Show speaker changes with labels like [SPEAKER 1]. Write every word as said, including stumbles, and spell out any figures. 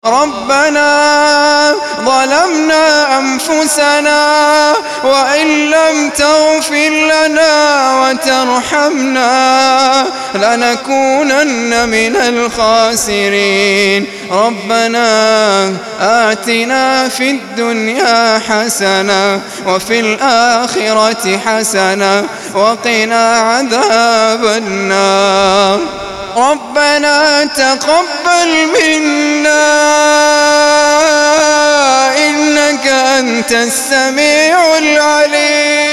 [SPEAKER 1] ربنا ظلمنا أنفسنا وإن لم تغفر لنا وترحمنا لنكونن من الخاسرين. ربنا آتنا في الدنيا حسنة وفي الآخرة حسنة وقنا عذاب النار. ربنا تقبل منا إنك أنت السميع العليم.